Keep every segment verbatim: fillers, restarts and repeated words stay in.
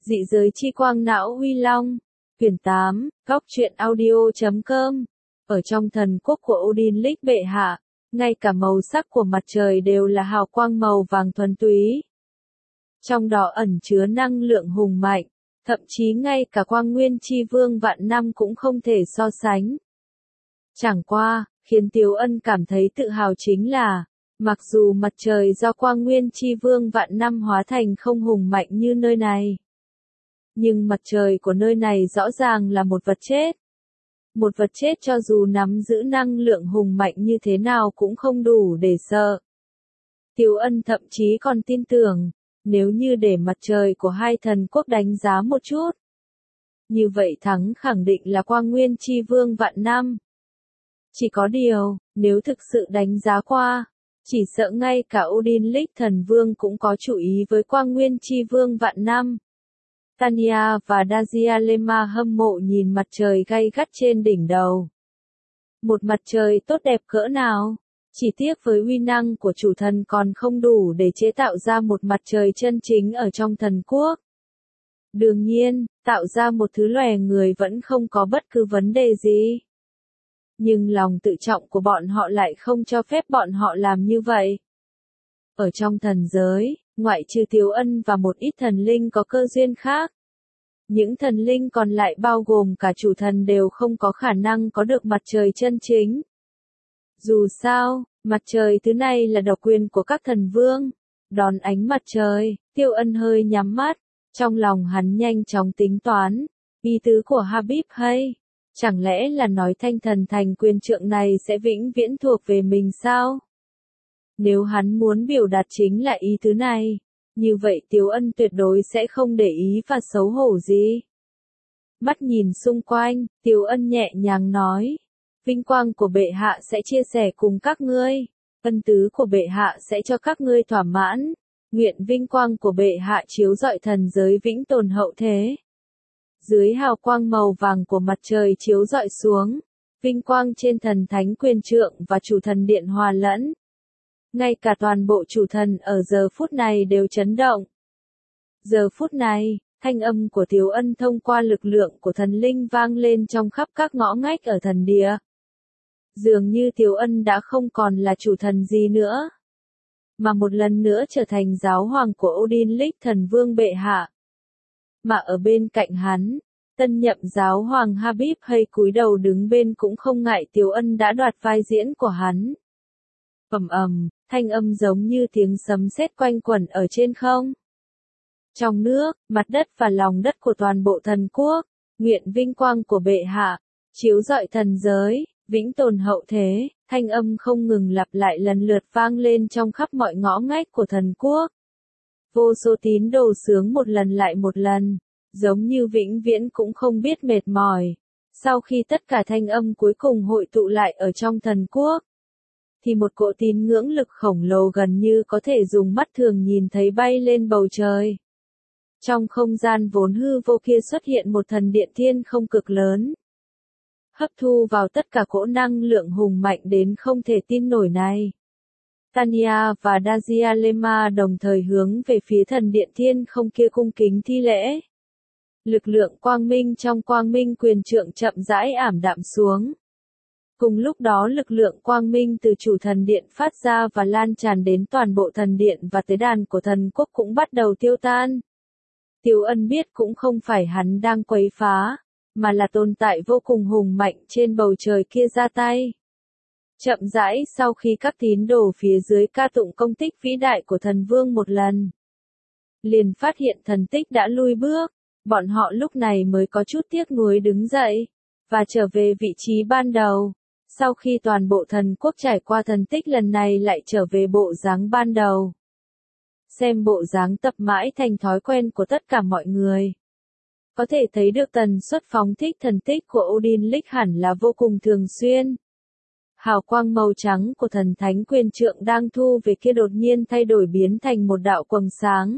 Dị giới chi quang não Huy Long, quyển tám, góc truyện audio.com. Ở trong thần quốc của Odin Lick bệ hạ, ngay cả màu sắc của mặt trời đều là hào quang màu vàng thuần túy. Trong đó ẩn chứa năng lượng hùng mạnh, thậm chí ngay cả quang nguyên chi vương vạn năm cũng không thể so sánh. Chẳng qua, khiến Tiếu Ân cảm thấy tự hào chính là, mặc dù mặt trời do quang nguyên chi vương vạn năm hóa thành không hùng mạnh như nơi này, nhưng mặt trời của nơi này rõ ràng là một vật chết. Một vật chết cho dù nắm giữ năng lượng hùng mạnh như thế nào cũng không đủ để sợ. Tiếu Ân thậm chí còn tin tưởng, nếu như để mặt trời của hai thần quốc đánh giá một chút, như vậy thắng khẳng định là quang nguyên chi vương vạn năm. Chỉ có điều, nếu thực sự đánh giá qua, chỉ sợ ngay cả Odin Lick thần vương cũng có chủ ý với quang nguyên chi vương vạn năm. Tanya và Dazialema hâm mộ nhìn mặt trời gay gắt trên đỉnh đầu. Một mặt trời tốt đẹp cỡ nào, chỉ tiếc với uy năng của chủ thần còn không đủ để chế tạo ra một mặt trời chân chính ở trong thần quốc. Đương nhiên, tạo ra một thứ loài người vẫn không có bất cứ vấn đề gì. Nhưng lòng tự trọng của bọn họ lại không cho phép bọn họ làm như vậy. Ở trong thần giới, ngoại trừ Tiếu Ân và một ít thần linh có cơ duyên khác, những thần linh còn lại bao gồm cả chủ thần đều không có khả năng có được mặt trời chân chính. Dù sao, mặt trời thứ này là độc quyền của các thần vương. Đón ánh mặt trời, Tiếu Ân hơi nhắm mắt, trong lòng hắn nhanh chóng tính toán, ý tứ của Habib hay, chẳng lẽ là nói thanh thần thành quyền trượng này sẽ vĩnh viễn thuộc về mình sao? Nếu hắn muốn biểu đạt chính là ý tứ này, như vậy Tiếu Ân tuyệt đối sẽ không để ý và xấu hổ gì. Mắt nhìn xung quanh, Tiếu Ân nhẹ nhàng nói, vinh quang của bệ hạ sẽ chia sẻ cùng các ngươi, ân tứ của bệ hạ sẽ cho các ngươi thỏa mãn, nguyện vinh quang của bệ hạ chiếu rọi thần giới vĩnh tồn hậu thế. Dưới hào quang màu vàng của mặt trời chiếu rọi xuống, vinh quang trên thần thánh quyền trượng và chủ thần điện hòa lẫn. Ngay cả toàn bộ chủ thần ở giờ phút này đều chấn động. Giờ phút này, thanh âm của Tiếu Ân thông qua lực lượng của thần linh vang lên trong khắp các ngõ ngách ở thần địa. Dường như Tiếu Ân đã không còn là chủ thần gì nữa, mà một lần nữa trở thành giáo hoàng của Odin Lick thần vương bệ hạ. Mà ở bên cạnh hắn, tân nhậm giáo hoàng Habib hay cúi đầu đứng bên cũng không ngại Tiếu Ân đã đoạt vai diễn của hắn. Ầm ầm, thanh âm giống như tiếng sấm sét quanh quẩn ở trên không. Trong nước, mặt đất và lòng đất của toàn bộ thần quốc, nguyện vinh quang của bệ hạ, chiếu rọi thần giới, vĩnh tồn hậu thế, thanh âm không ngừng lặp lại lần lượt vang lên trong khắp mọi ngõ ngách của thần quốc. Vô số tín đồ sướng một lần lại một lần, giống như vĩnh viễn cũng không biết mệt mỏi. Sau khi tất cả thanh âm cuối cùng hội tụ lại ở trong thần quốc, thì một cỗ tín ngưỡng lực khổng lồ gần như có thể dùng mắt thường nhìn thấy bay lên bầu trời. Trong không gian vốn hư vô kia xuất hiện một thần điện thiên không cực lớn, hấp thu vào tất cả cỗ năng lượng hùng mạnh đến không thể tin nổi này. Tanya và Dazialema đồng thời hướng về phía thần điện thiên không kia cung kính thi lễ. Lực lượng quang minh trong quang minh quyền trượng chậm rãi ảm đạm xuống. Cùng lúc đó lực lượng quang minh từ chủ thần điện phát ra và lan tràn đến toàn bộ thần điện và tế đàn của thần quốc cũng bắt đầu tiêu tan. Tiếu Ân biết cũng không phải hắn đang quấy phá, mà là tồn tại vô cùng hùng mạnh trên bầu trời kia ra tay. Chậm rãi sau khi các tín đồ phía dưới ca tụng công tích vĩ đại của thần vương một lần, liền phát hiện thần tích đã lui bước, bọn họ lúc này mới có chút tiếc nuối đứng dậy, và trở về vị trí ban đầu. Sau khi toàn bộ thần quốc trải qua thần tích lần này lại trở về bộ dáng ban đầu. Xem bộ dáng tập mãi thành thói quen của tất cả mọi người, có thể thấy được tần suất phóng thích thần tích của Odin Lick hẳn là vô cùng thường xuyên. Hào quang màu trắng của thần thánh quyền trượng đang thu về kia đột nhiên thay đổi biến thành một đạo quầng sáng,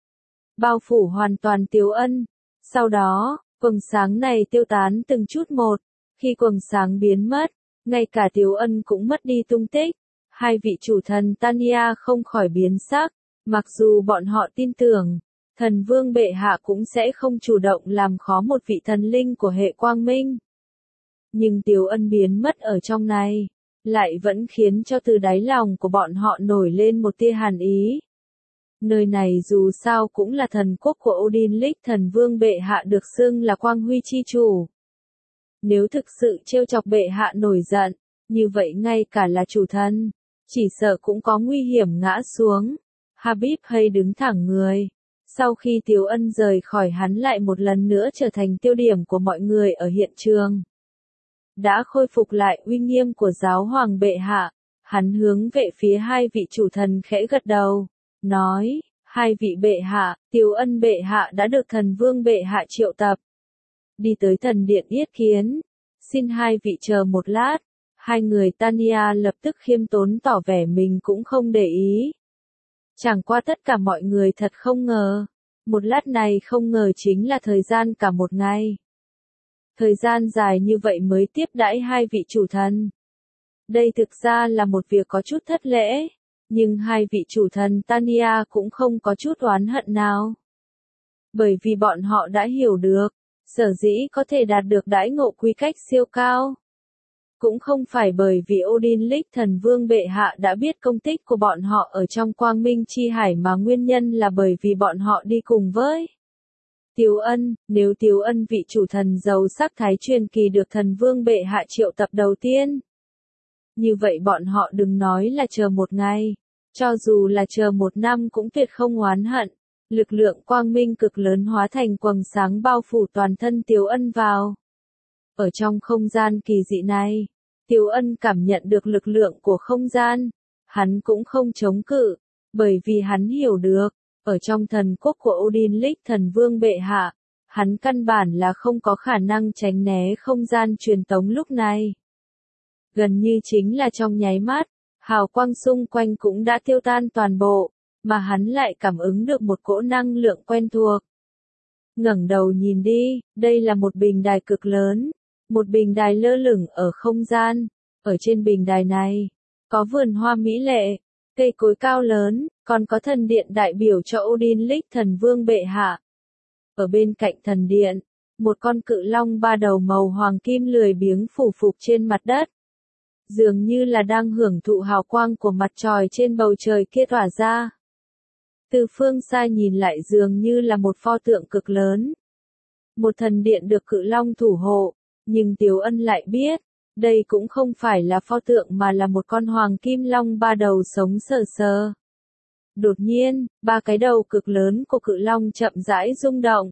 bao phủ hoàn toàn Tiếu Ân. Sau đó, quầng sáng này tiêu tán từng chút một. Khi quầng sáng biến mất, ngay cả Tiếu Ân cũng mất đi tung tích. Hai vị chủ thần Tanya không khỏi biến sắc, mặc dù bọn họ tin tưởng, thần vương bệ hạ cũng sẽ không chủ động làm khó một vị thần linh của hệ quang minh. Nhưng Tiếu Ân biến mất ở trong này, lại vẫn khiến cho từ đáy lòng của bọn họ nổi lên một tia hàn ý. Nơi này dù sao cũng là thần quốc của Odin Lich, thần vương bệ hạ được xưng là quang huy chi chủ. Nếu thực sự trêu chọc bệ hạ nổi giận, như vậy ngay cả là chủ thần, chỉ sợ cũng có nguy hiểm ngã xuống. Habib hay đứng thẳng người. Sau khi Tiếu Ân rời khỏi, hắn lại một lần nữa trở thành tiêu điểm của mọi người ở hiện trường. Đã khôi phục lại uy nghiêm của giáo hoàng bệ hạ, hắn hướng về phía hai vị chủ thần khẽ gật đầu, nói, hai vị bệ hạ, Tiếu Ân bệ hạ đã được thần vương bệ hạ triệu tập. Đi tới thần điện yết kiến, xin hai vị chờ một lát. Hai người Tanya lập tức khiêm tốn tỏ vẻ mình cũng không để ý. Chẳng qua tất cả mọi người thật không ngờ, một lát này không ngờ chính là thời gian cả một ngày. Thời gian dài như vậy mới tiếp đãi hai vị chủ thần. Đây thực ra là một việc có chút thất lễ, nhưng hai vị chủ thần Tanya cũng không có chút oán hận nào. Bởi vì bọn họ đã hiểu được, sở dĩ có thể đạt được đãi ngộ quy cách siêu cao. Cũng không phải bởi vì Odin Lich thần vương bệ hạ đã biết công tích của bọn họ ở trong quang minh chi hải, mà nguyên nhân là bởi vì bọn họ đi cùng với Tiếu Ân. Nếu Tiếu Ân vị chủ thần giàu sắc thái truyền kỳ được thần vương bệ hạ triệu tập đầu tiên, như vậy bọn họ đừng nói là chờ một ngày, cho dù là chờ một năm cũng tuyệt không oán hận. Lực lượng quang minh cực lớn hóa thành quầng sáng bao phủ toàn thân Tiếu Ân vào. Ở trong không gian kỳ dị này, Tiếu Ân cảm nhận được lực lượng của không gian. Hắn cũng không chống cự, bởi vì hắn hiểu được, ở trong thần quốc của Odin Lich thần vương bệ hạ, hắn căn bản là không có khả năng tránh né không gian truyền tống lúc này. Gần như chính là trong nháy mắt, hào quang xung quanh cũng đã tiêu tan toàn bộ, mà hắn lại cảm ứng được một cỗ năng lượng quen thuộc. Ngẩng đầu nhìn đi, đây là một bình đài cực lớn. Một bình đài lơ lửng ở không gian, ở trên bình đài này, có vườn hoa mỹ lệ, cây cối cao lớn, còn có thần điện đại biểu cho Odin Lich thần vương bệ hạ. Ở bên cạnh thần điện, một con cự long ba đầu màu hoàng kim lười biếng phủ phục trên mặt đất. Dường như là đang hưởng thụ hào quang của mặt trời trên bầu trời kia tỏa ra. Từ phương xa nhìn lại dường như là một pho tượng cực lớn. Một thần điện được cự long thủ hộ. Nhưng Tiếu Ân lại biết, đây cũng không phải là pho tượng mà là một con hoàng kim long ba đầu sống sờ sờ. Đột nhiên, ba cái đầu cực lớn của cự long chậm rãi rung động.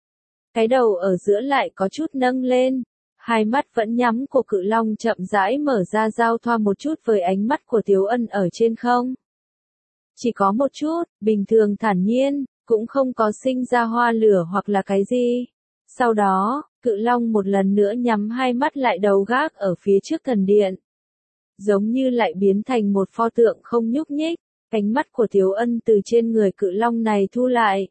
Cái đầu ở giữa lại có chút nâng lên, hai mắt vẫn nhắm của cự long chậm rãi mở ra, giao thoa một chút với ánh mắt của Tiếu Ân ở trên không. Chỉ có một chút, bình thường thản nhiên, cũng không có sinh ra hoa lửa hoặc là cái gì. Sau đó, cự long một lần nữa nhắm hai mắt lại đầu gác ở phía trước thần điện. Giống như lại biến thành một pho tượng không nhúc nhích, ánh mắt của Tiếu Ân từ trên người cự long này thu lại.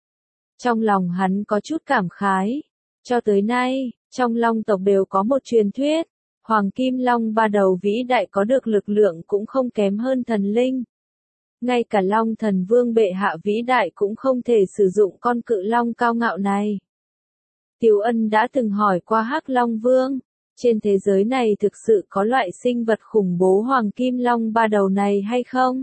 Trong lòng hắn có chút cảm khái. Cho tới nay, trong long tộc đều có một truyền thuyết, Hoàng Kim Long ba đầu vĩ đại có được lực lượng cũng không kém hơn thần linh. Ngay cả Long thần vương bệ hạ vĩ đại cũng không thể sử dụng con cự long cao ngạo này. Tiếu Ân đã từng hỏi qua Hắc Long Vương, trên thế giới này thực sự có loại sinh vật khủng bố Hoàng Kim Long ba đầu này hay không?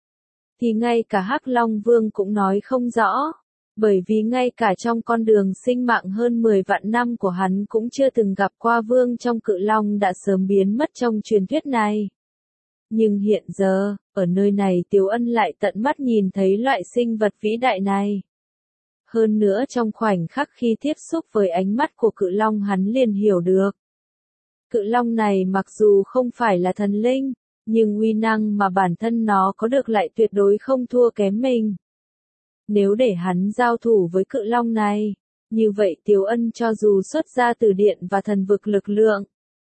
Thì ngay cả Hắc Long Vương cũng nói không rõ, bởi vì ngay cả trong con đường sinh mạng hơn mười vạn năm của hắn cũng chưa từng gặp qua vương trong cự long đã sớm biến mất trong truyền thuyết này. Nhưng hiện giờ, ở nơi này Tiếu Ân lại tận mắt nhìn thấy loại sinh vật vĩ đại này. Hơn nữa trong khoảnh khắc khi tiếp xúc với ánh mắt của cự long hắn liền hiểu được. Cự long này mặc dù không phải là thần linh, nhưng uy năng mà bản thân nó có được lại tuyệt đối không thua kém mình. Nếu để hắn giao thủ với cự long này, như vậy Tiếu Ân cho dù xuất ra từ điện và thần vực lực lượng,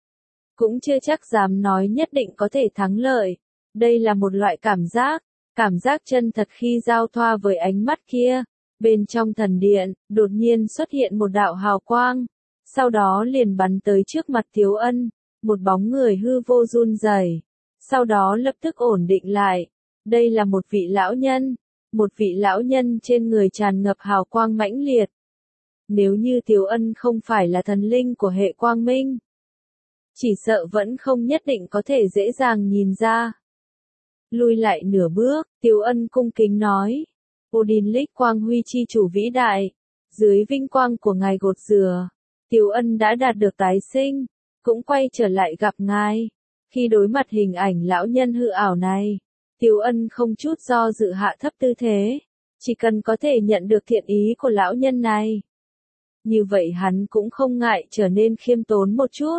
cũng chưa chắc dám nói nhất định có thể thắng lợi. Đây là một loại cảm giác, cảm giác chân thật khi giao thoa với ánh mắt kia. Bên trong thần điện, đột nhiên xuất hiện một đạo hào quang, sau đó liền bắn tới trước mặt Tiếu Ân, một bóng người hư vô run rẩy, sau đó lập tức ổn định lại. Đây là một vị lão nhân, một vị lão nhân trên người tràn ngập hào quang mãnh liệt. Nếu như Tiếu Ân không phải là thần linh của hệ quang minh, chỉ sợ vẫn không nhất định có thể dễ dàng nhìn ra. Lùi lại nửa bước, Tiếu Ân cung kính nói, Odin Lick quang huy chi chủ vĩ đại, dưới vinh quang của ngài gột rửa, Tiếu Ân đã đạt được tái sinh, cũng quay trở lại gặp ngài. Khi đối mặt hình ảnh lão nhân hư ảo này, Tiếu Ân không chút do dự hạ thấp tư thế, chỉ cần có thể nhận được thiện ý của lão nhân này. Như vậy hắn cũng không ngại trở nên khiêm tốn một chút.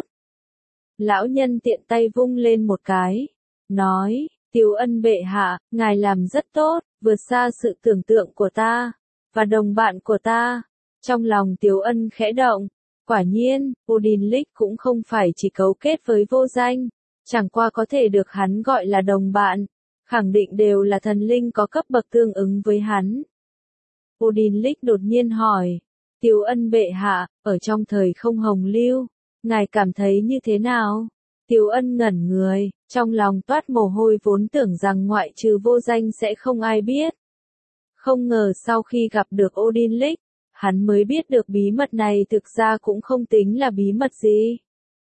Lão nhân tiện tay vung lên một cái, nói, Tiếu Ân bệ hạ, ngài làm rất tốt, vượt xa sự tưởng tượng của ta, và đồng bạn của ta. Trong lòng Tiếu Ân khẽ động, quả nhiên, Odin Lick cũng không phải chỉ cấu kết với vô danh, chẳng qua có thể được hắn gọi là đồng bạn, khẳng định đều là thần linh có cấp bậc tương ứng với hắn. Odin Lick đột nhiên hỏi, Tiếu Ân bệ hạ, ở trong thời không hồng lưu, ngài cảm thấy như thế nào? Tiếu Ân ngẩn người, trong lòng toát mồ hôi vốn tưởng rằng ngoại trừ vô danh sẽ không ai biết. Không ngờ sau khi gặp được Odin Lick, hắn mới biết được bí mật này thực ra cũng không tính là bí mật gì.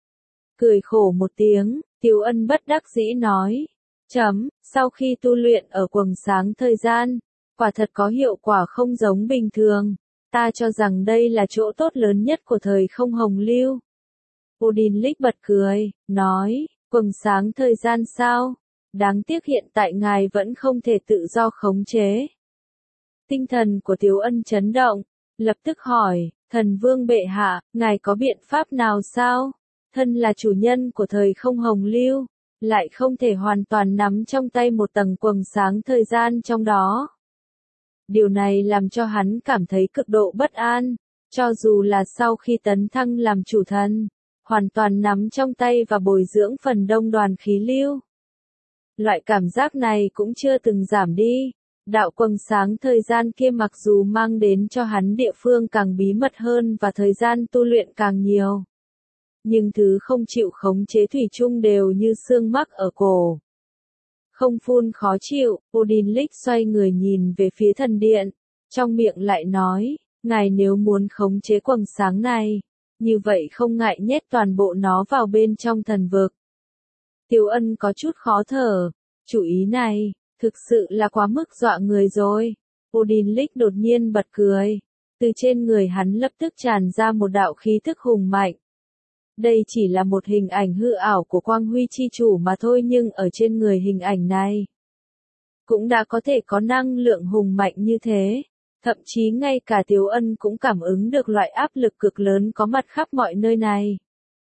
Cười khổ một tiếng, Tiếu Ân bất đắc dĩ nói, chấm, sau khi tu luyện ở quầng sáng thời gian, quả thật có hiệu quả không giống bình thường, ta cho rằng đây là chỗ tốt lớn nhất của thời không hồng lưu. Odin Lick bật cười, nói, quầng sáng thời gian sao? Đáng tiếc hiện tại ngài vẫn không thể tự do khống chế. Tinh thần của Tiếu Ân chấn động, lập tức hỏi, thần vương bệ hạ, ngài có biện pháp nào sao? Thân là chủ nhân của thời không hồng lưu, lại không thể hoàn toàn nắm trong tay một tầng quầng sáng thời gian trong đó. Điều này làm cho hắn cảm thấy cực độ bất an, cho dù là sau khi tấn thăng làm chủ thần, hoàn toàn nắm trong tay và bồi dưỡng phần đông đoàn khí lưu. Loại cảm giác này cũng chưa từng giảm đi. Đạo quầng sáng thời gian kia mặc dù mang đến cho hắn địa phương càng bí mật hơn và thời gian tu luyện càng nhiều, nhưng thứ không chịu khống chế thủy chung đều như xương mắc ở cổ. Không phun khó chịu, Odin Lick xoay người nhìn về phía thần điện, trong miệng lại nói, ngài nếu muốn khống chế quầng sáng này, như vậy không ngại nhét toàn bộ nó vào bên trong thần vực. Tiếu Ân có chút khó thở, chủ ý này, thực sự là quá mức dọa người rồi. Odin Lick đột nhiên bật cười, từ trên người hắn lập tức tràn ra một đạo khí thức hùng mạnh. Đây chỉ là một hình ảnh hư ảo của quang huy chi chủ mà thôi, nhưng ở trên người hình ảnh này, cũng đã có thể có năng lượng hùng mạnh như thế. Thậm chí ngay cả Tiếu Ân cũng cảm ứng được loại áp lực cực lớn có mặt khắp mọi nơi này.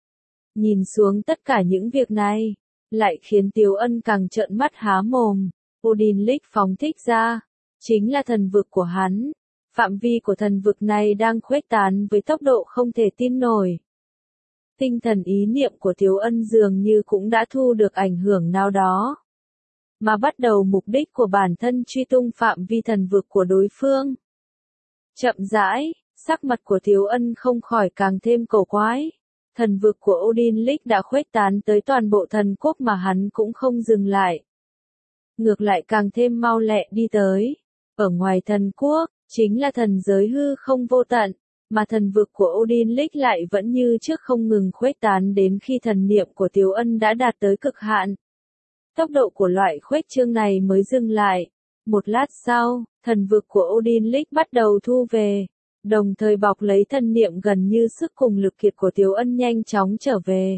Nhìn xuống tất cả những việc này, lại khiến Tiếu Ân càng trợn mắt há mồm. Odin Lick phóng thích ra, chính là thần vực của hắn. Phạm vi của thần vực này đang khuếch tán với tốc độ không thể tin nổi. Tinh thần ý niệm của Tiếu Ân dường như cũng đã thu được ảnh hưởng nào đó, mà bắt đầu mục đích của bản thân truy tung phạm vi thần vực của đối phương. Chậm rãi, sắc mặt của Tiếu Ân không khỏi càng thêm cổ quái. Thần vực của Odin Lick đã khuếch tán tới toàn bộ thần quốc mà hắn cũng không dừng lại. Ngược lại càng thêm mau lẹ đi tới. Ở ngoài thần quốc, chính là thần giới hư không vô tận, mà thần vực của Odin Lick lại vẫn như trước không ngừng khuếch tán đến khi thần niệm của Tiếu Ân đã đạt tới cực hạn. Tốc độ của loại khuếch trương này mới dừng lại. Một lát sau, thần vực của Odin Lick bắt đầu thu về, đồng thời bọc lấy thần niệm gần như sức cùng lực kiệt của Tiếu Ân nhanh chóng trở về.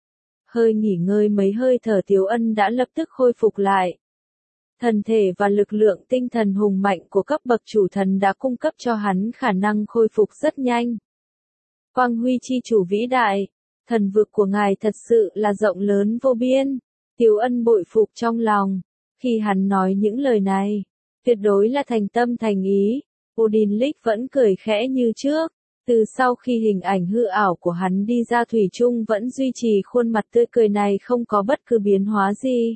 Hơi nghỉ ngơi mấy hơi thở, Tiếu Ân đã lập tức khôi phục lại. Thần thể và lực lượng tinh thần hùng mạnh của cấp bậc chủ thần đã cung cấp cho hắn khả năng khôi phục rất nhanh. Quang huy chi chủ vĩ đại, thần vực của ngài thật sự là rộng lớn vô biên. Tiếu Ân bội phục trong lòng, khi hắn nói những lời này, tuyệt đối là thành tâm thành ý. Odin Lick vẫn cười khẽ như trước, từ sau khi hình ảnh hư ảo của hắn đi ra thủy chung vẫn duy trì khuôn mặt tươi cười này không có bất cứ biến hóa gì.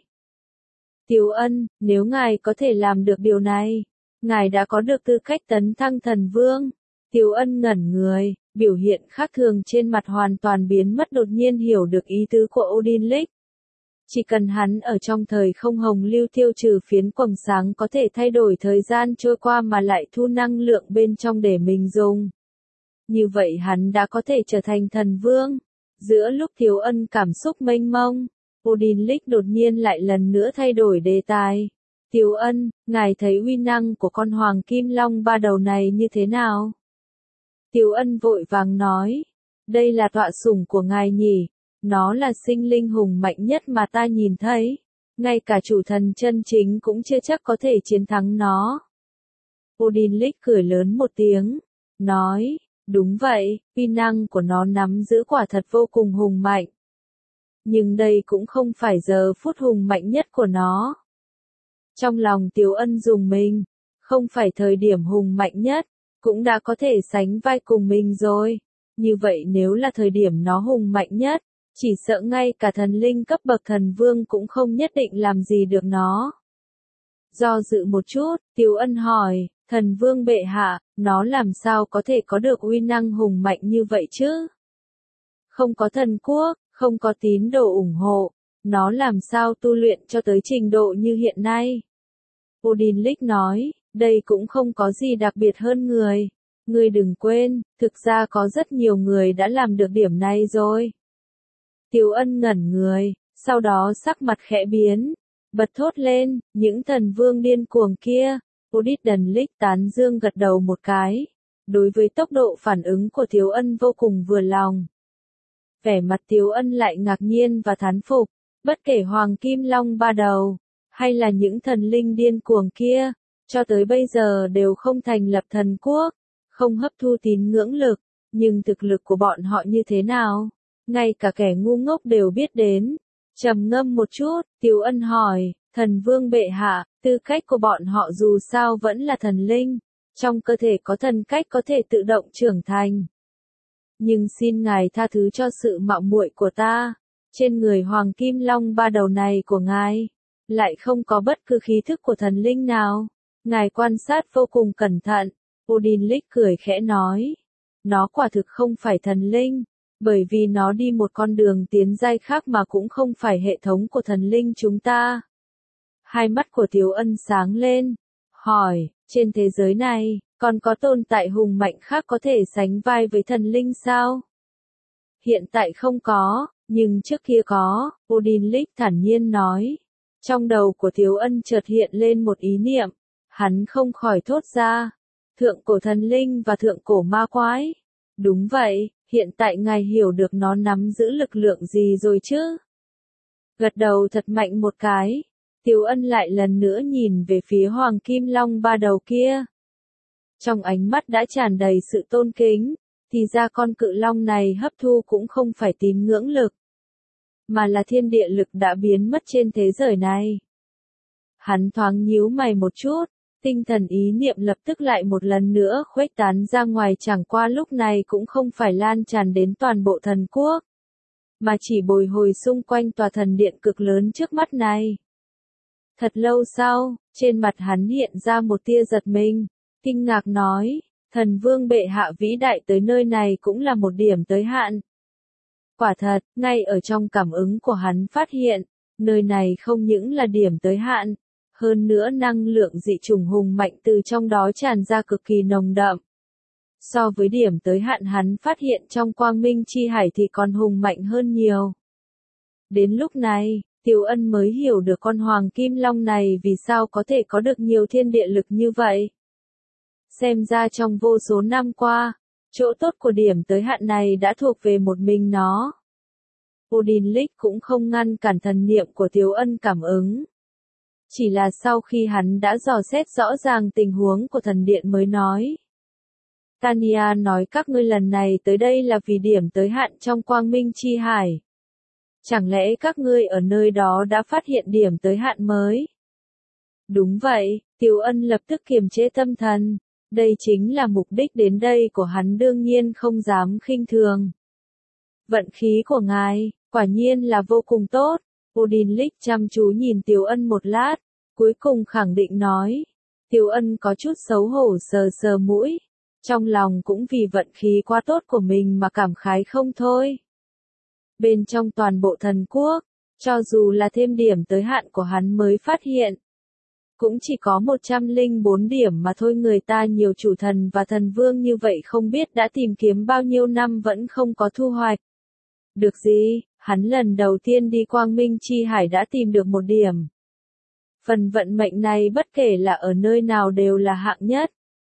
Tiếu Ân, nếu ngài có thể làm được điều này, ngài đã có được tư cách tấn thăng thần vương. Tiếu Ân ngẩn người, biểu hiện khác thường trên mặt hoàn toàn biến mất, đột nhiên hiểu được ý tứ của Odin Lick. Chỉ cần hắn ở trong thời không hồng lưu tiêu trừ phiến quầng sáng có thể thay đổi thời gian trôi qua mà lại thu năng lượng bên trong để mình dùng. Như vậy hắn đã có thể trở thành thần vương. Giữa lúc Tiếu Ân cảm xúc mênh mông, Odin Lick đột nhiên lại lần nữa thay đổi đề tài. Tiếu Ân, ngài thấy uy năng của con hoàng kim long ba đầu này như thế nào? Tiếu Ân vội vàng nói, đây là tọa sủng của ngài nhỉ, nó là sinh linh hùng mạnh nhất mà ta nhìn thấy, ngay cả chủ thần chân chính cũng chưa chắc có thể chiến thắng nó. Odin Lick cười lớn một tiếng, nói, đúng vậy, uy năng của nó nắm giữ quả thật vô cùng hùng mạnh. Nhưng đây cũng không phải giờ phút hùng mạnh nhất của nó. Trong lòng Tiếu Ân dùng mình, không phải thời điểm hùng mạnh nhất, cũng đã có thể sánh vai cùng mình rồi. Như vậy nếu là thời điểm nó hùng mạnh nhất, chỉ sợ ngay cả thần linh cấp bậc thần vương cũng không nhất định làm gì được nó. Do dự một chút, Tiếu Ân hỏi, thần vương bệ hạ, nó làm sao có thể có được uy năng hùng mạnh như vậy chứ? Không có thần quốc, không có tín đồ ủng hộ, nó làm sao tu luyện cho tới trình độ như hiện nay? Odin Lick nói, đây cũng không có gì đặc biệt hơn người. Ngươi đừng quên, thực ra có rất nhiều người đã làm được điểm này rồi. Tiếu Ân ngẩn người, sau đó sắc mặt khẽ biến, bật thốt lên, những thần vương điên cuồng kia. Odin Lick tán dương gật đầu một cái. Đối với tốc độ phản ứng của Tiếu Ân vô cùng vừa lòng. Vẻ mặt Tiếu Ân lại ngạc nhiên và thán phục, bất kể Hoàng Kim Long ba đầu, hay là những thần linh điên cuồng kia, cho tới bây giờ đều không thành lập thần quốc, không hấp thu tín ngưỡng lực, nhưng thực lực của bọn họ như thế nào, ngay cả kẻ ngu ngốc đều biết đến. Trầm ngâm một chút, Tiếu Ân hỏi, thần vương bệ hạ, tư cách của bọn họ dù sao vẫn là thần linh, trong cơ thể có thần cách có thể tự động trưởng thành. Nhưng xin ngài tha thứ cho sự mạo muội của ta, trên người Hoàng Kim Long ba đầu này của ngài, lại không có bất cứ khí thức của thần linh nào. Ngài quan sát vô cùng cẩn thận, Odin Lick cười khẽ nói, nó quả thực không phải thần linh, bởi vì nó đi một con đường tiến giai khác mà cũng không phải hệ thống của thần linh chúng ta. Hai mắt của Tiếu Ân sáng lên, hỏi, trên thế giới này, còn có tồn tại hùng mạnh khác có thể sánh vai với thần linh sao? Hiện tại không có, nhưng trước kia có, Odin Lick thản nhiên nói. Trong đầu của Tiếu Ân chợt hiện lên một ý niệm, hắn không khỏi thốt ra, thượng cổ thần linh và thượng cổ ma quái. Đúng vậy, hiện tại ngài hiểu được nó nắm giữ lực lượng gì rồi chứ? Gật đầu thật mạnh một cái, Tiếu Ân lại lần nữa nhìn về phía Hoàng Kim Long ba đầu kia. Trong ánh mắt đã tràn đầy sự tôn kính, thì ra con cự long này hấp thu cũng không phải tín ngưỡng lực, mà là thiên địa lực đã biến mất trên thế giới này. Hắn thoáng nhíu mày một chút, tinh thần ý niệm lập tức lại một lần nữa khuếch tán ra ngoài, chẳng qua lúc này cũng không phải lan tràn đến toàn bộ thần quốc, mà chỉ bồi hồi xung quanh tòa thần điện cực lớn trước mắt này. Thật lâu sau, trên mặt hắn hiện ra một tia giật mình, kinh ngạc nói, thần vương bệ hạ vĩ đại tới nơi này cũng là một điểm tới hạn. Quả thật, ngay ở trong cảm ứng của hắn phát hiện, nơi này không những là điểm tới hạn, hơn nữa năng lượng dị chủng hùng mạnh từ trong đó tràn ra cực kỳ nồng đậm. So với điểm tới hạn hắn phát hiện trong Quang Minh Chi Hải thì còn hùng mạnh hơn nhiều. Đến lúc này, Tiếu Ân mới hiểu được con Hoàng Kim Long này vì sao có thể có được nhiều thiên địa lực như vậy. Xem ra trong vô số năm qua, chỗ tốt của điểm tới hạn này đã thuộc về một mình nó. Odin Lick cũng không ngăn cản thần niệm của Tiếu Ân cảm ứng. Chỉ là sau khi hắn đã dò xét rõ ràng tình huống của thần điện mới nói. Tanya nói các ngươi lần này tới đây là vì điểm tới hạn trong Quang Minh Chi Hải. Chẳng lẽ các ngươi ở nơi đó đã phát hiện điểm tới hạn mới? Đúng vậy, Tiếu Ân lập tức kiềm chế tâm thần. Đây chính là mục đích đến đây của hắn, đương nhiên không dám khinh thường. Vận khí của ngài, quả nhiên là vô cùng tốt. Odin Lick chăm chú nhìn Tiếu Ân một lát, cuối cùng khẳng định nói. Tiếu Ân có chút xấu hổ sờ sờ mũi, trong lòng cũng vì vận khí quá tốt của mình mà cảm khái không thôi. Bên trong toàn bộ thần quốc, Cho dù là thêm điểm tới hạn của hắn mới phát hiện, cũng chỉ có một trăm lẻ bốn điểm mà thôi, người ta nhiều chủ thần và thần vương như vậy không biết đã tìm kiếm bao nhiêu năm vẫn không có thu hoạch. Được gì, hắn lần đầu tiên đi Quang Minh Chi Hải đã tìm được một điểm. Phần vận mệnh này bất kể là ở nơi nào đều là hạng nhất.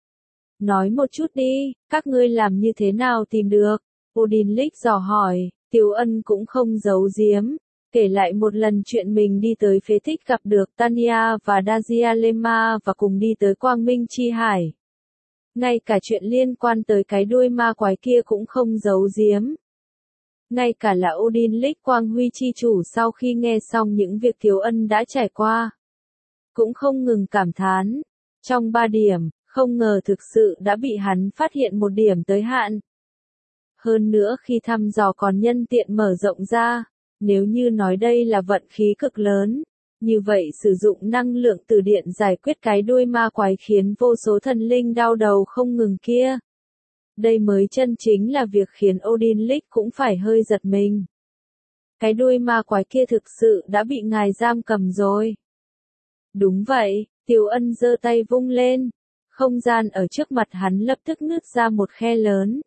Nói một chút đi, các ngươi làm như thế nào tìm được? Odin Lick dò hỏi, Tiêu Ân cũng không giấu giếm, kể lại một lần chuyện mình đi tới phế tích gặp được Tanya và Dazialema và cùng đi tới Quang Minh Chi Hải. Ngay cả chuyện liên quan tới cái đuôi ma quái kia cũng không giấu giếm. Ngay cả là Odin Lick Quang Huy chi chủ sau khi nghe xong những việc Tiêu Ân đã trải qua, cũng không ngừng cảm thán. Trong ba điểm, không ngờ thực sự đã bị hắn phát hiện một điểm tới hạn. Hơn nữa khi thăm dò còn nhân tiện mở rộng ra, nếu như nói đây là vận khí cực lớn, như vậy sử dụng năng lượng từ điện giải quyết cái đuôi ma quái khiến vô số thần linh đau đầu không ngừng kia. Đây mới chân chính là việc khiến Odin Lick cũng phải hơi giật mình. Cái đuôi ma quái kia thực sự đã bị ngài giam cầm rồi. Đúng vậy, Tiêu Ân giơ tay vung lên. Không gian ở trước mặt hắn lập tức nứt ra một khe lớn.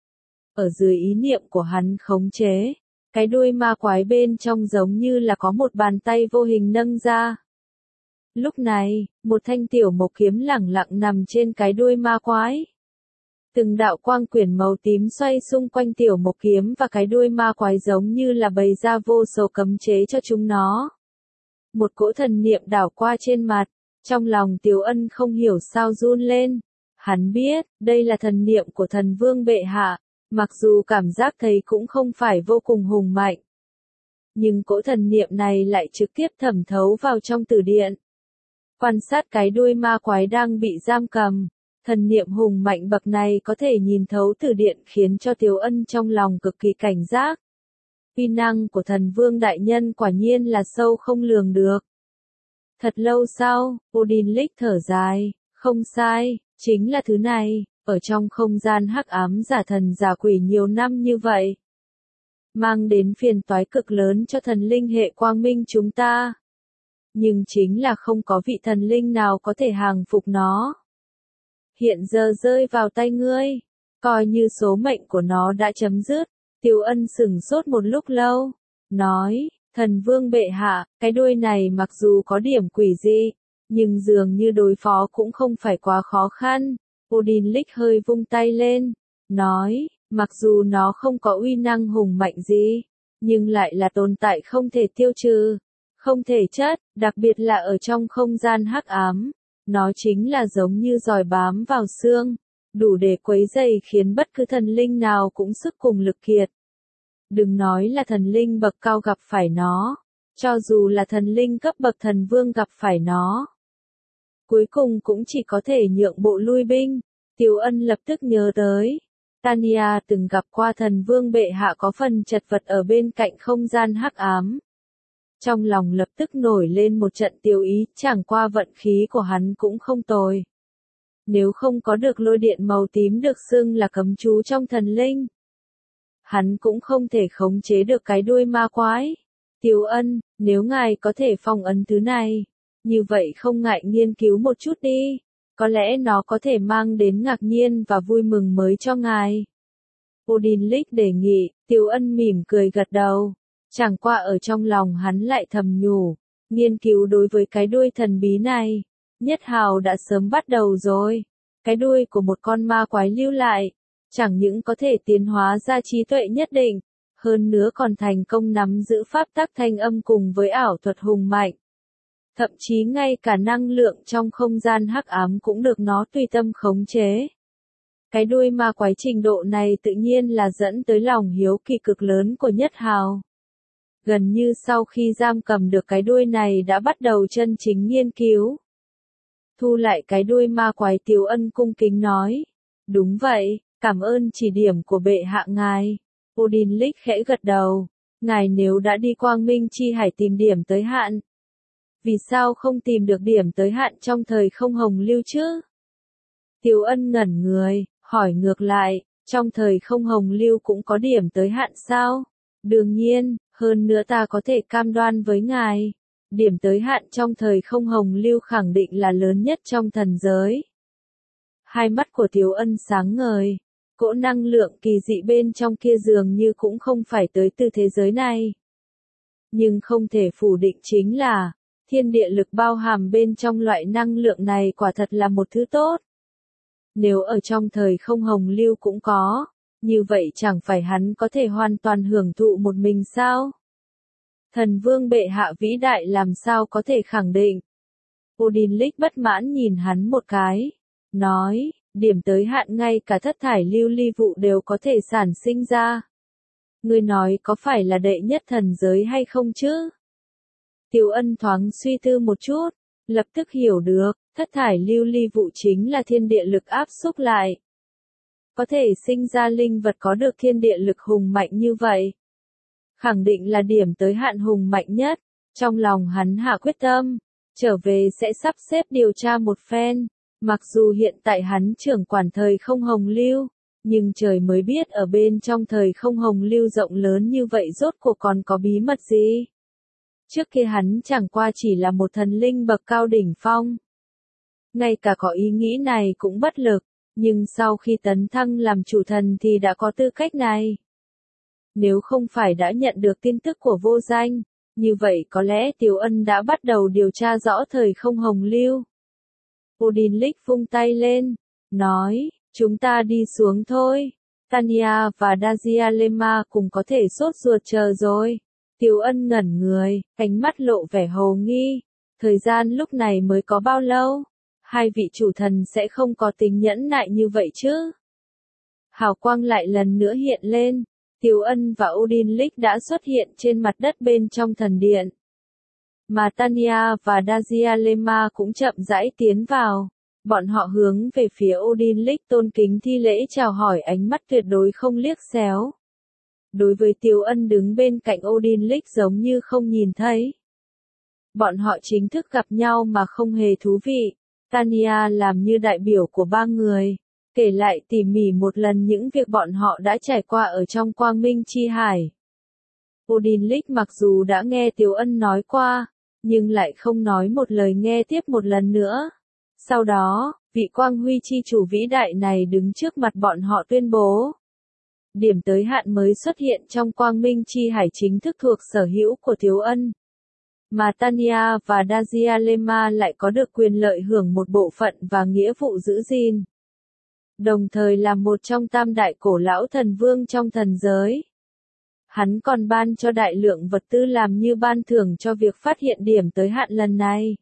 Ở dưới ý niệm của hắn khống chế, cái đuôi ma quái bên trong giống như là có một bàn tay vô hình nâng ra. Lúc này, một thanh tiểu mộc kiếm lẳng lặng nằm trên cái đuôi ma quái. Từng đạo quang quyển màu tím xoay xung quanh tiểu mộc kiếm và cái đuôi ma quái giống như là bày ra vô số cấm chế cho chúng nó. Một cỗ thần niệm đảo qua trên mặt, trong lòng Tiêu Ân không hiểu sao run lên. Hắn biết, đây là thần niệm của thần vương bệ hạ, mặc dù cảm giác thấy cũng không phải vô cùng hùng mạnh. Nhưng cỗ thần niệm này lại trực tiếp thẩm thấu vào trong tử điện. Quan sát cái đuôi ma quái đang bị giam cầm, thần niệm hùng mạnh bậc này có thể nhìn thấu tử điện khiến cho Tiêu Ân trong lòng cực kỳ cảnh giác. Uy năng của thần vương đại nhân quả nhiên là sâu không lường được. Thật lâu sau, Odin Lick thở dài, không sai, chính là thứ này, ở trong không gian hắc ám giả thần giả quỷ nhiều năm như vậy. Mang đến phiền toái cực lớn cho thần linh hệ quang minh chúng ta. Nhưng chính là không có vị thần linh nào có thể hàng phục nó. Hiện giờ rơi vào tay ngươi, coi như số mệnh của nó đã chấm dứt. Tiêu Ân sửng sốt một lúc lâu, nói, thần vương bệ hạ, cái đuôi này mặc dù có điểm quỷ dị, nhưng dường như đối phó cũng không phải quá khó khăn. Odin Lick hơi vung tay lên, nói, mặc dù nó không có uy năng hùng mạnh gì, nhưng lại là tồn tại không thể tiêu trừ, không thể chất, đặc biệt là ở trong không gian hắc ám. Nó chính là giống như giòi bám vào xương, đủ để quấy rầy khiến bất cứ thần linh nào cũng sức cùng lực kiệt. Đừng nói là thần linh bậc cao gặp phải nó, cho dù là thần linh cấp bậc thần vương gặp phải nó, cuối cùng cũng chỉ có thể nhượng bộ lui binh. Tiêu Ân lập tức nhớ tới, Tanya từng gặp qua thần vương bệ hạ có phần chật vật ở bên cạnh không gian hắc ám. Trong lòng lập tức nổi lên một trận tiêu ý, chẳng qua vận khí của hắn cũng không tồi. Nếu không có được lôi điện màu tím được xưng là cấm chú trong thần linh, hắn cũng không thể khống chế được cái đuôi ma quái. Tiêu Ân, nếu ngài có thể phong ấn thứ này, như vậy không ngại nghiên cứu một chút đi, có lẽ nó có thể mang đến ngạc nhiên và vui mừng mới cho ngài. Odin Lick đề nghị, Tiêu Ân mỉm cười gật đầu. Chẳng qua ở trong lòng hắn lại thầm nhủ, nghiên cứu đối với cái đuôi thần bí này, Nhất Hào đã sớm bắt đầu rồi. Cái đuôi của một con ma quái lưu lại, chẳng những có thể tiến hóa ra trí tuệ nhất định, hơn nữa còn thành công nắm giữ pháp tắc thanh âm cùng với ảo thuật hùng mạnh. Thậm chí ngay cả năng lượng trong không gian hắc ám cũng được nó tùy tâm khống chế. Cái đuôi ma quái trình độ này tự nhiên là dẫn tới lòng hiếu kỳ cực lớn của Nhất Hào. Gần như sau khi giam cầm được cái đuôi này đã bắt đầu chân chính nghiên cứu. Thu lại cái đuôi ma quái, Tiêu Ân cung kính nói. Đúng vậy, cảm ơn chỉ điểm của bệ hạ ngài. Odin Lick khẽ gật đầu. Ngài nếu đã đi Quang Minh Chi Hải tìm điểm tới hạn, vì sao không tìm được điểm tới hạn trong thời không hồng lưu chứ? Tiêu Ân ngẩn người, hỏi ngược lại, trong thời không hồng lưu cũng có điểm tới hạn sao? Đương nhiên, Hơn nữa ta có thể cam đoan với ngài, điểm tới hạn trong thời không hồng lưu khẳng định là lớn nhất trong thần giới. Hai mắt của Tiếu Ân sáng ngời, cỗ năng lượng kỳ dị bên trong kia dường như cũng không phải tới từ thế giới này. Nhưng không thể phủ định chính là, thiên địa lực bao hàm bên trong loại năng lượng này quả thật là một thứ tốt. Nếu ở trong thời không hồng lưu cũng có, như vậy chẳng phải hắn có thể hoàn toàn hưởng thụ một mình sao? Thần vương bệ hạ vĩ đại làm sao có thể khẳng định? Odin Lick bất mãn nhìn hắn một cái, nói, điểm tới hạn ngay cả thất thải lưu ly vụ đều có thể sản sinh ra. Ngươi nói có phải là đệ nhất thần giới hay không chứ? Tiểu Ân thoáng suy tư một chút, lập tức hiểu được, thất thải lưu ly vụ chính là thiên địa lực áp xúc lại. Có thể sinh ra linh vật có được thiên địa lực hùng mạnh như vậy. Khẳng định là điểm tới hạn hùng mạnh nhất, trong lòng hắn hạ quyết tâm, trở về sẽ sắp xếp điều tra một phen, mặc dù hiện tại hắn trưởng quản thời không hồng lưu, nhưng trời mới biết ở bên trong thời không hồng lưu rộng lớn như vậy rốt cuộc còn có bí mật gì. Trước kia hắn chẳng qua chỉ là một thần linh bậc cao đỉnh phong. Ngay cả có ý nghĩ này cũng bất lực, nhưng sau khi tấn thăng làm chủ thần thì đã có tư cách này. Nếu không phải đã nhận được tin tức của vô danh, như vậy có lẽ Tiểu Ân đã bắt đầu điều tra rõ thời không hồng lưu. Odin Lick vung tay lên, nói, chúng ta đi xuống thôi. Tanya và Dazialema cùng có thể sốt ruột chờ rồi. Tiểu Ân ngẩn người, ánh mắt lộ vẻ hồ nghi. Thời gian lúc này mới có bao lâu? Hai vị chủ thần sẽ không có tính nhẫn nại như vậy chứ? Hào quang lại lần nữa hiện lên. Tiểu Ân và Odin Lick đã xuất hiện trên mặt đất bên trong thần điện. Mà Tanya và Dazialema cũng chậm rãi tiến vào. Bọn họ hướng về phía Odin Lick tôn kính thi lễ chào hỏi, ánh mắt tuyệt đối không liếc xéo. Đối với Tiểu Ân đứng bên cạnh Odin Lick giống như không nhìn thấy. Bọn họ chính thức gặp nhau mà không hề thú vị. Tanya làm như đại biểu của ba người, kể lại tỉ mỉ một lần những việc bọn họ đã trải qua ở trong Quang Minh Chi Hải. Odin Lick mặc dù đã nghe Tiểu Ân nói qua, nhưng lại không nói một lời nghe tiếp một lần nữa. Sau đó, vị Quang Huy chi chủ vĩ đại này đứng trước mặt bọn họ tuyên bố. Điểm tới hạn mới xuất hiện trong Quang Minh Chi Hải chính thức thuộc sở hữu của Tiểu Ân. Mà Tanya và Dazialema lại có được quyền lợi hưởng một bộ phận và nghĩa vụ giữ gìn. Đồng thời là một trong tam đại cổ lão thần vương trong thần giới. Hắn còn ban cho đại lượng vật tư làm như ban thưởng cho việc phát hiện điểm tới hạn lần này.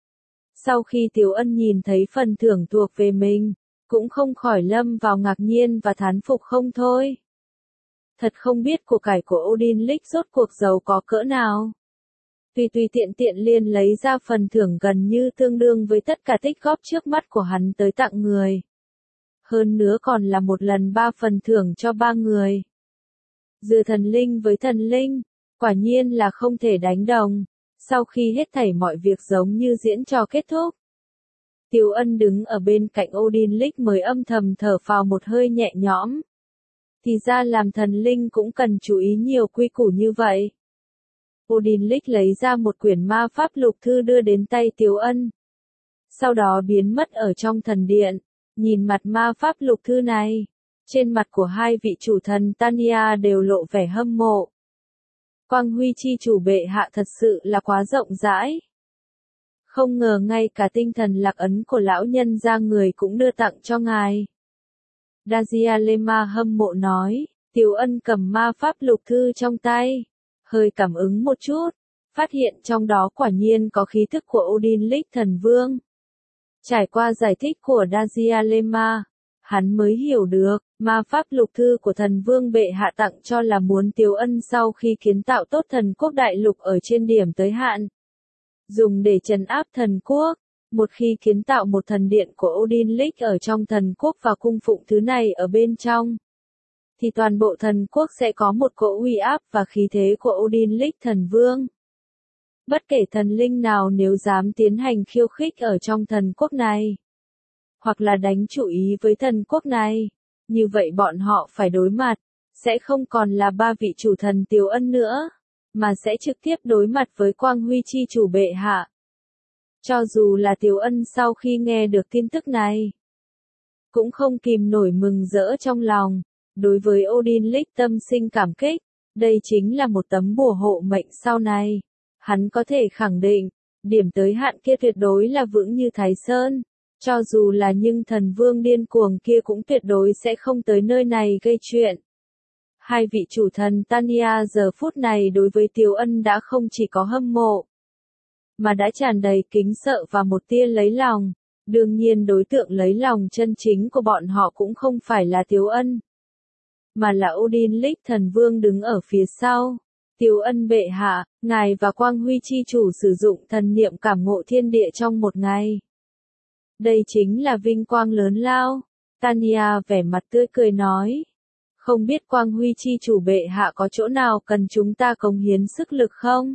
Sau khi Tiểu Ân nhìn thấy phần thưởng thuộc về mình, cũng không khỏi lâm vào ngạc nhiên và thán phục không thôi. Thật không biết của cải của Odin Lick rốt cuộc giàu có cỡ nào. Tùy tùy tiện tiện liền lấy ra phần thưởng gần như tương đương với tất cả tích góp trước mắt của hắn tới tặng người. Hơn nữa còn là một lần ba phần thưởng cho ba người. Dựa thần linh với thần linh, quả nhiên là không thể đánh đồng. Sau khi hết thảy mọi việc giống như diễn trò kết thúc, Tiểu Ân đứng ở bên cạnh Odin Lick mới âm thầm thở phào một hơi nhẹ nhõm. Thì ra làm thần linh cũng cần chú ý nhiều quy củ như vậy. Odin Lick lấy ra một quyển ma pháp lục thư đưa đến tay Tiểu Ân. Sau đó biến mất ở trong thần điện, nhìn mặt ma pháp lục thư này. Trên mặt của hai vị chủ thần Tanya đều lộ vẻ hâm mộ. Quang Huy chi chủ bệ hạ thật sự là quá rộng rãi. Không ngờ ngay cả tinh thần lạc ấn của lão nhân gia người cũng đưa tặng cho ngài. Dazialema hâm mộ nói, Tiểu Ân cầm ma pháp lục thư trong tay, hơi cảm ứng một chút, phát hiện trong đó quả nhiên có khí thức của Odin Lick thần vương. Trải qua giải thích của Dazialema, hắn mới hiểu được, ma pháp lục thư của thần vương bệ hạ tặng cho là muốn Tiểu Ân sau khi kiến tạo tốt thần quốc đại lục ở trên điểm tới hạn, dùng để trấn áp thần quốc. Một khi kiến tạo một thần điện của Odin Lick ở trong thần quốc và cung phụng thứ này ở bên trong, thì toàn bộ thần quốc sẽ có một cỗ uy áp và khí thế của Odin Lick thần vương. Bất kể thần linh nào nếu dám tiến hành khiêu khích ở trong thần quốc này, hoặc là đánh chủ ý với thần quốc này, như vậy bọn họ phải đối mặt, sẽ không còn là ba vị chủ thần Tiểu Ân nữa, mà sẽ trực tiếp đối mặt với Quang Huy chi chủ bệ hạ. Cho dù là Tiếu Ân sau khi nghe được tin tức này, cũng không kìm nổi mừng rỡ trong lòng, đối với Odin League tâm sinh cảm kích, đây chính là một tấm bùa hộ mệnh sau này. Hắn có thể khẳng định, điểm tới hạn kia tuyệt đối là vững như Thái Sơn, cho dù là nhưng thần vương điên cuồng kia cũng tuyệt đối sẽ không tới nơi này gây chuyện. Hai vị chủ thần Tanya giờ phút này đối với Tiếu Ân đã không chỉ có hâm mộ, mà đã tràn đầy kính sợ và một tia lấy lòng. Đương nhiên đối tượng lấy lòng chân chính của bọn họ cũng không phải là Tiếu Ân, mà là Odin League thần vương đứng ở phía sau. Tiếu Ân bệ hạ, ngài và Quang Huy chi chủ sử dụng thần niệm cảm ngộ thiên địa trong một ngày. Đây chính là vinh quang lớn lao. Tanya vẻ mặt tươi cười nói. Không biết Quang Huy chi chủ bệ hạ có chỗ nào cần chúng ta cống hiến sức lực không?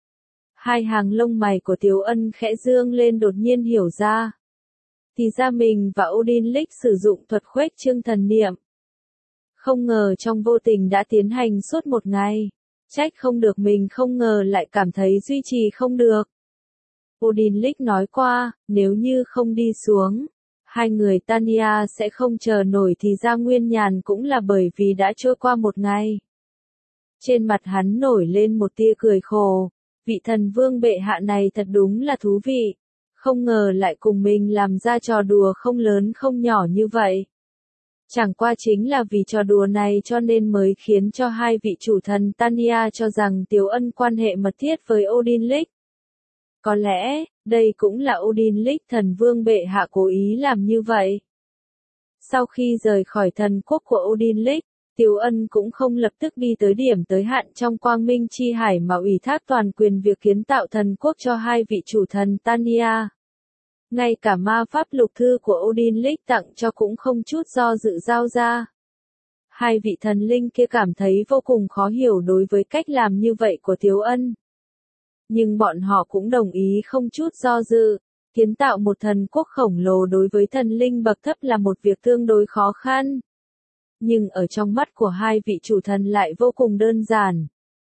Hai hàng lông mày của Tiếu Ân khẽ dương lên đột nhiên hiểu ra. Thì ra mình và Odin League sử dụng thuật khuếch trương thần niệm. Không ngờ trong vô tình đã tiến hành suốt một ngày. Trách không được mình không ngờ lại cảm thấy duy trì không được. Odin League nói qua, nếu như không đi xuống, hai người Tanya sẽ không chờ nổi thì ra nguyên nhàn cũng là bởi vì đã trôi qua một ngày. Trên mặt hắn nổi lên một tia cười khổ, vị thần vương bệ hạ này thật đúng là thú vị, không ngờ lại cùng mình làm ra trò đùa không lớn không nhỏ như vậy. Chẳng qua chính là vì trò đùa này cho nên mới khiến cho hai vị chủ thần Tanya cho rằng Tiếu Ân quan hệ mật thiết với Odin League. Có lẽ, đây cũng là Odin League thần vương bệ hạ cố ý làm như vậy. Sau khi rời khỏi thần quốc của Odin League, Tiếu Ân cũng không lập tức đi tới điểm tới hạn trong Quang Minh Chi Hải mà ủy thác toàn quyền việc kiến tạo thần quốc cho hai vị chủ thần Tanya. Ngay cả ma pháp lục thư của Odin League tặng cho cũng không chút do dự giao ra. Hai vị thần linh kia cảm thấy vô cùng khó hiểu đối với cách làm như vậy của Tiếu Ân. Nhưng bọn họ cũng đồng ý không chút do dự. Kiến tạo một thần quốc khổng lồ đối với thần linh bậc thấp là một việc tương đối khó khăn. Nhưng ở trong mắt của hai vị chủ thần lại vô cùng đơn giản.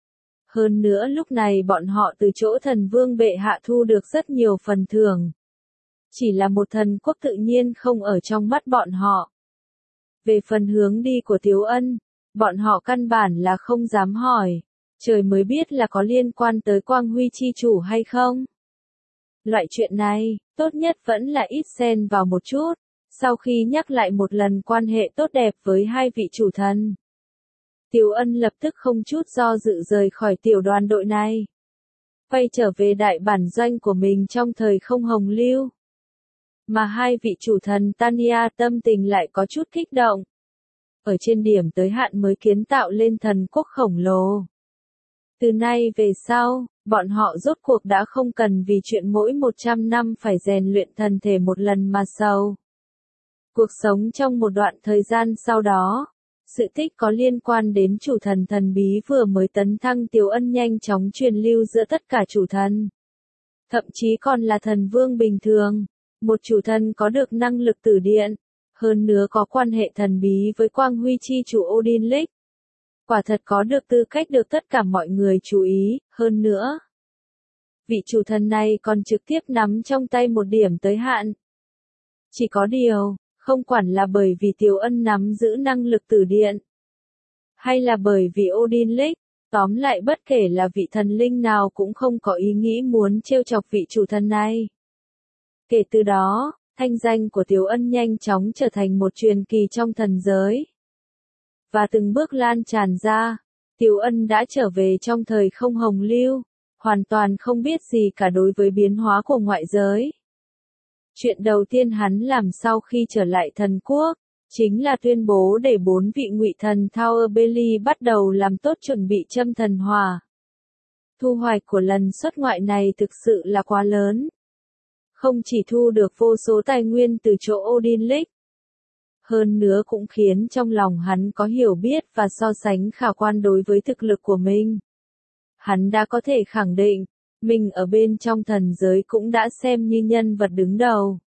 Hơn nữa lúc này bọn họ từ chỗ thần vương bệ hạ thu được rất nhiều phần thưởng. Chỉ là một thần quốc tự nhiên không ở trong mắt bọn họ. Về phần hướng đi của Tiếu Ân, bọn họ căn bản là không dám hỏi. Trời mới biết là có liên quan tới Quang Huy chi chủ hay không. Loại chuyện này, tốt nhất vẫn là ít xen vào một chút. Sau khi nhắc lại một lần quan hệ tốt đẹp với hai vị chủ thần, Tiếu Ân lập tức không chút do dự rời khỏi tiểu đoàn đội này. Quay trở về đại bản doanh của mình trong thời không hồng lưu. Mà hai vị chủ thần Tanya tâm tình lại có chút kích động. Ở trên điểm tới hạn mới kiến tạo lên thần quốc khổng lồ. Từ nay về sau, bọn họ rốt cuộc đã không cần vì chuyện mỗi một trăm năm phải rèn luyện thân thể một lần mà sầu. Cuộc sống trong một đoạn thời gian sau đó, sự tích có liên quan đến chủ thần thần bí vừa mới tấn thăng Tiếu Ân nhanh chóng truyền lưu giữa tất cả chủ thần. Thậm chí còn là thần vương bình thường, một chủ thần có được năng lực tử điện, hơn nữa có quan hệ thần bí với Quang Huy chi chủ Odin League. Quả thật có được tư cách được tất cả mọi người chú ý, hơn nữa. Vị chủ thần này còn trực tiếp nắm trong tay một điểm tới hạn. Chỉ có điều, không quản là bởi vì Tiếu Ân nắm giữ năng lực tử điện, hay là bởi vì Odin League, tóm lại bất kể là vị thần linh nào cũng không có ý nghĩ muốn trêu chọc vị chủ thần này. Kể từ đó, thanh danh của Tiếu Ân nhanh chóng trở thành một truyền kỳ trong thần giới. Và từng bước lan tràn ra, Tiếu Ân đã trở về trong thời không hồng lưu, hoàn toàn không biết gì cả đối với biến hóa của ngoại giới. Chuyện đầu tiên hắn làm sau khi trở lại thần quốc, chính là tuyên bố để bốn vị ngụy thần Tower Bailey bắt đầu làm tốt chuẩn bị châm thần hỏa. Thu hoạch của lần xuất ngoại này thực sự là quá lớn. Không chỉ thu được vô số tài nguyên từ chỗ Odin League, hơn nữa cũng khiến trong lòng hắn có hiểu biết và so sánh khả quan đối với thực lực của mình. Hắn đã có thể khẳng định, mình ở bên trong thần giới cũng đã xem như nhân vật đứng đầu.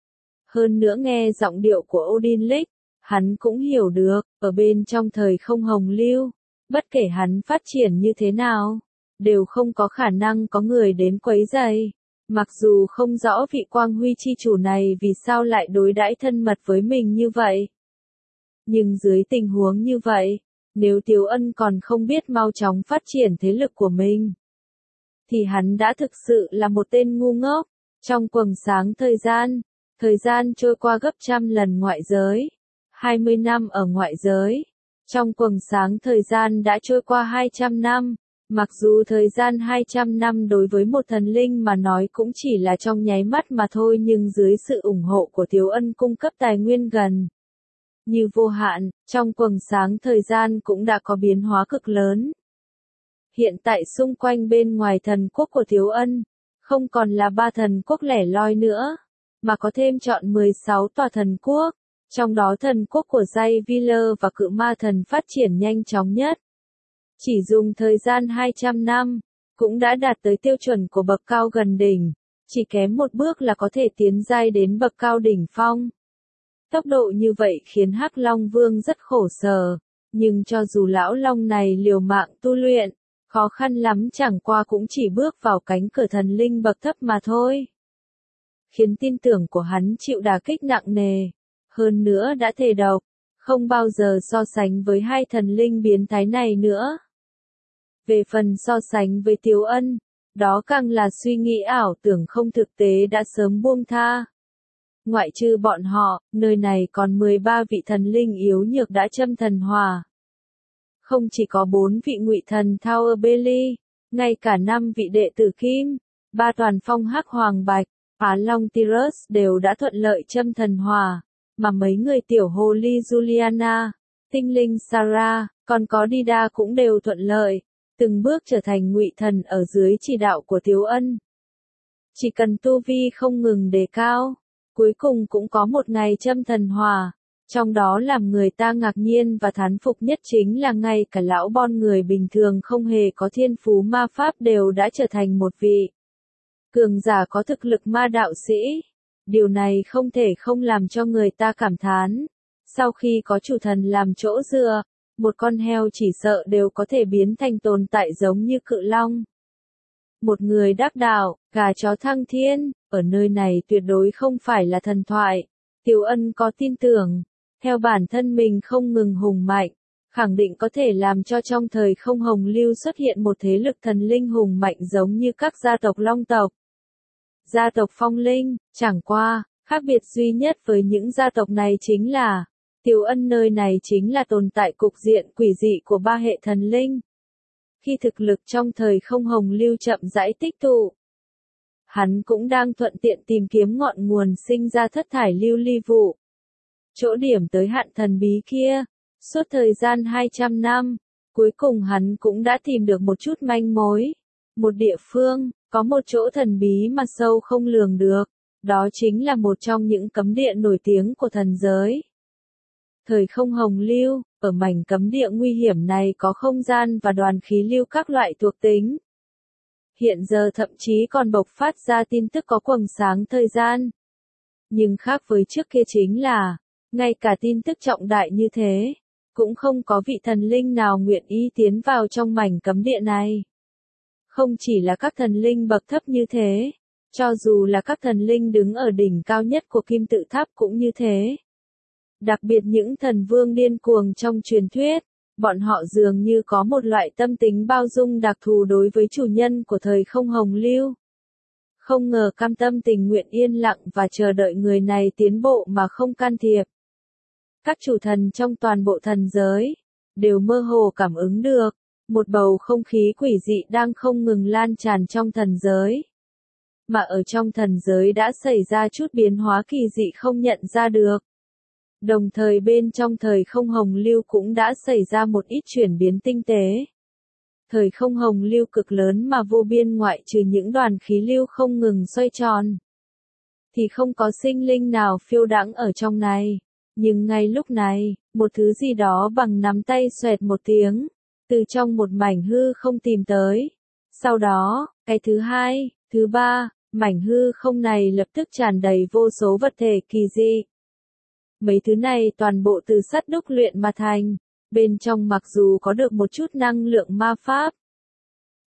Hơn nữa nghe giọng điệu của Odin League, hắn cũng hiểu được, ở bên trong thời không hồng lưu, bất kể hắn phát triển như thế nào, đều không có khả năng có người đến quấy rầy. Mặc dù không rõ vị quang huy chi chủ này vì sao lại đối đãi thân mật với mình như vậy. Nhưng dưới tình huống như vậy, nếu Tiếu Ân còn không biết mau chóng phát triển thế lực của mình, thì hắn đã thực sự là một tên ngu ngốc. Trong quầng sáng thời gian, thời gian trôi qua gấp trăm lần ngoại giới. hai mươi năm ở ngoại giới. Trong quầng sáng thời gian đã trôi qua hai trăm năm. Mặc dù thời gian hai trăm năm đối với một thần linh mà nói cũng chỉ là trong nháy mắt mà thôi, nhưng dưới sự ủng hộ của Tiếu Ân cung cấp tài nguyên gần như vô hạn, trong quầng sáng thời gian cũng đã có biến hóa cực lớn. Hiện tại xung quanh bên ngoài thần quốc của Tiếu Ân, không còn là ba thần quốc lẻ loi nữa, mà có thêm trọn mười sáu tòa thần quốc, trong đó thần quốc của Jay Wheeler và cự ma thần phát triển nhanh chóng nhất. Chỉ dùng thời gian hai trăm năm, cũng đã đạt tới tiêu chuẩn của bậc cao gần đỉnh, chỉ kém một bước là có thể tiến giai đến bậc cao đỉnh phong. Tốc độ như vậy khiến Hắc Long Vương rất khổ sở, nhưng cho dù lão long này liều mạng tu luyện, khó khăn lắm chẳng qua cũng chỉ bước vào cánh cửa thần linh bậc thấp mà thôi. Khiến tin tưởng của hắn chịu đả kích nặng nề, hơn nữa đã thề độc, không bao giờ so sánh với hai thần linh biến thái này nữa. Về phần so sánh với Tiếu Ân, đó càng là suy nghĩ ảo tưởng không thực tế đã sớm buông tha. Ngoại trừ bọn họ, nơi này còn mười ba vị thần linh yếu nhược đã châm thần hỏa. Không chỉ có bốn vị ngụy thần Tower Bailey, ngay cả năm vị đệ tử Kim, ba toàn phong hắc hoàng bạch, Á Long Tirus đều đã thuận lợi châm thần hỏa, mà mấy người tiểu hồ ly Juliana, tinh linh Sarah, còn có Dida cũng đều thuận lợi, từng bước trở thành ngụy thần ở dưới chỉ đạo của Tiếu Ân. Chỉ cần tu vi không ngừng đề cao, cuối cùng cũng có một ngày châm thần hỏa. Trong đó làm người ta ngạc nhiên và thán phục nhất chính là ngay cả lão bon người bình thường không hề có thiên phú ma pháp đều đã trở thành một vị cường giả có thực lực ma đạo sĩ. Điều này không thể không làm cho người ta cảm thán. Sau khi có chủ thần làm chỗ dựa, một con heo chỉ sợ đều có thể biến thành tồn tại giống như cự long. Một người đắc đạo, gà chó thăng thiên, ở nơi này tuyệt đối không phải là thần thoại. Tiếu Ân có tin tưởng, theo bản thân mình không ngừng hùng mạnh, khẳng định có thể làm cho trong thời không hồng lưu xuất hiện một thế lực thần linh hùng mạnh giống như các gia tộc long tộc, gia tộc phong linh. Chẳng qua, khác biệt duy nhất với những gia tộc này chính là, Tiếu Ân nơi này chính là tồn tại cục diện quỷ dị của ba hệ thần linh. Khi thực lực trong thời không hồng lưu chậm rãi tích tụ, hắn cũng đang thuận tiện tìm kiếm ngọn nguồn sinh ra thất thải lưu ly vụ. Chỗ điểm tới hạn thần bí kia, suốt thời gian hai trăm năm, cuối cùng hắn cũng đã tìm được một chút manh mối. Một địa phương, có một chỗ thần bí mà sâu không lường được, đó chính là một trong những cấm địa nổi tiếng của thần giới. Thời không hồng lưu, ở mảnh cấm địa nguy hiểm này có không gian và đoàn khí lưu các loại thuộc tính. Hiện giờ thậm chí còn bộc phát ra tin tức có quầng sáng thời gian. Nhưng khác với trước kia chính là, ngay cả tin tức trọng đại như thế, cũng không có vị thần linh nào nguyện ý tiến vào trong mảnh cấm địa này. Không chỉ là các thần linh bậc thấp như thế, cho dù là các thần linh đứng ở đỉnh cao nhất của kim tự tháp cũng như thế. Đặc biệt những thần vương điên cuồng trong truyền thuyết, bọn họ dường như có một loại tâm tính bao dung đặc thù đối với chủ nhân của thời không hồng lưu. Không ngờ cam tâm tình nguyện yên lặng và chờ đợi người này tiến bộ mà không can thiệp. Các chủ thần trong toàn bộ thần giới, đều mơ hồ cảm ứng được, một bầu không khí quỷ dị đang không ngừng lan tràn trong thần giới. Mà ở trong thần giới đã xảy ra chút biến hóa kỳ dị không nhận ra được. Đồng thời bên trong thời không hồng lưu cũng đã xảy ra một ít chuyển biến tinh tế. Thời không hồng lưu cực lớn mà vô biên ngoại trừ những đoàn khí lưu không ngừng xoay tròn, thì không có sinh linh nào phiêu đãng ở trong này. Nhưng ngay lúc này, một thứ gì đó bằng nắm tay xoẹt một tiếng, từ trong một mảnh hư không tìm tới. Sau đó, cái thứ hai, thứ ba, mảnh hư không này lập tức tràn đầy vô số vật thể kỳ dị. Mấy thứ này toàn bộ từ sắt đúc luyện mà thành, bên trong mặc dù có được một chút năng lượng ma pháp,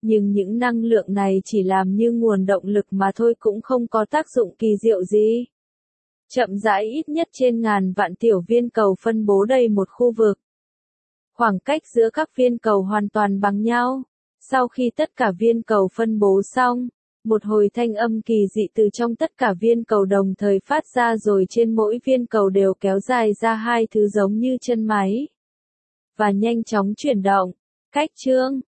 Nhưng những năng lượng này chỉ làm như nguồn động lực mà thôi, cũng không có tác dụng kỳ diệu gì. Chậm rãi, ít nhất trên ngàn vạn tiểu viên cầu phân bố đầy một khu vực. Khoảng cách giữa các viên cầu hoàn toàn bằng nhau. Sau khi tất cả viên cầu phân bố xong, một hồi thanh âm kỳ dị từ trong tất cả viên cầu đồng thời phát ra, rồi trên mỗi viên cầu đều kéo dài ra hai thứ giống như chân máy. Và nhanh chóng chuyển động. Cách chương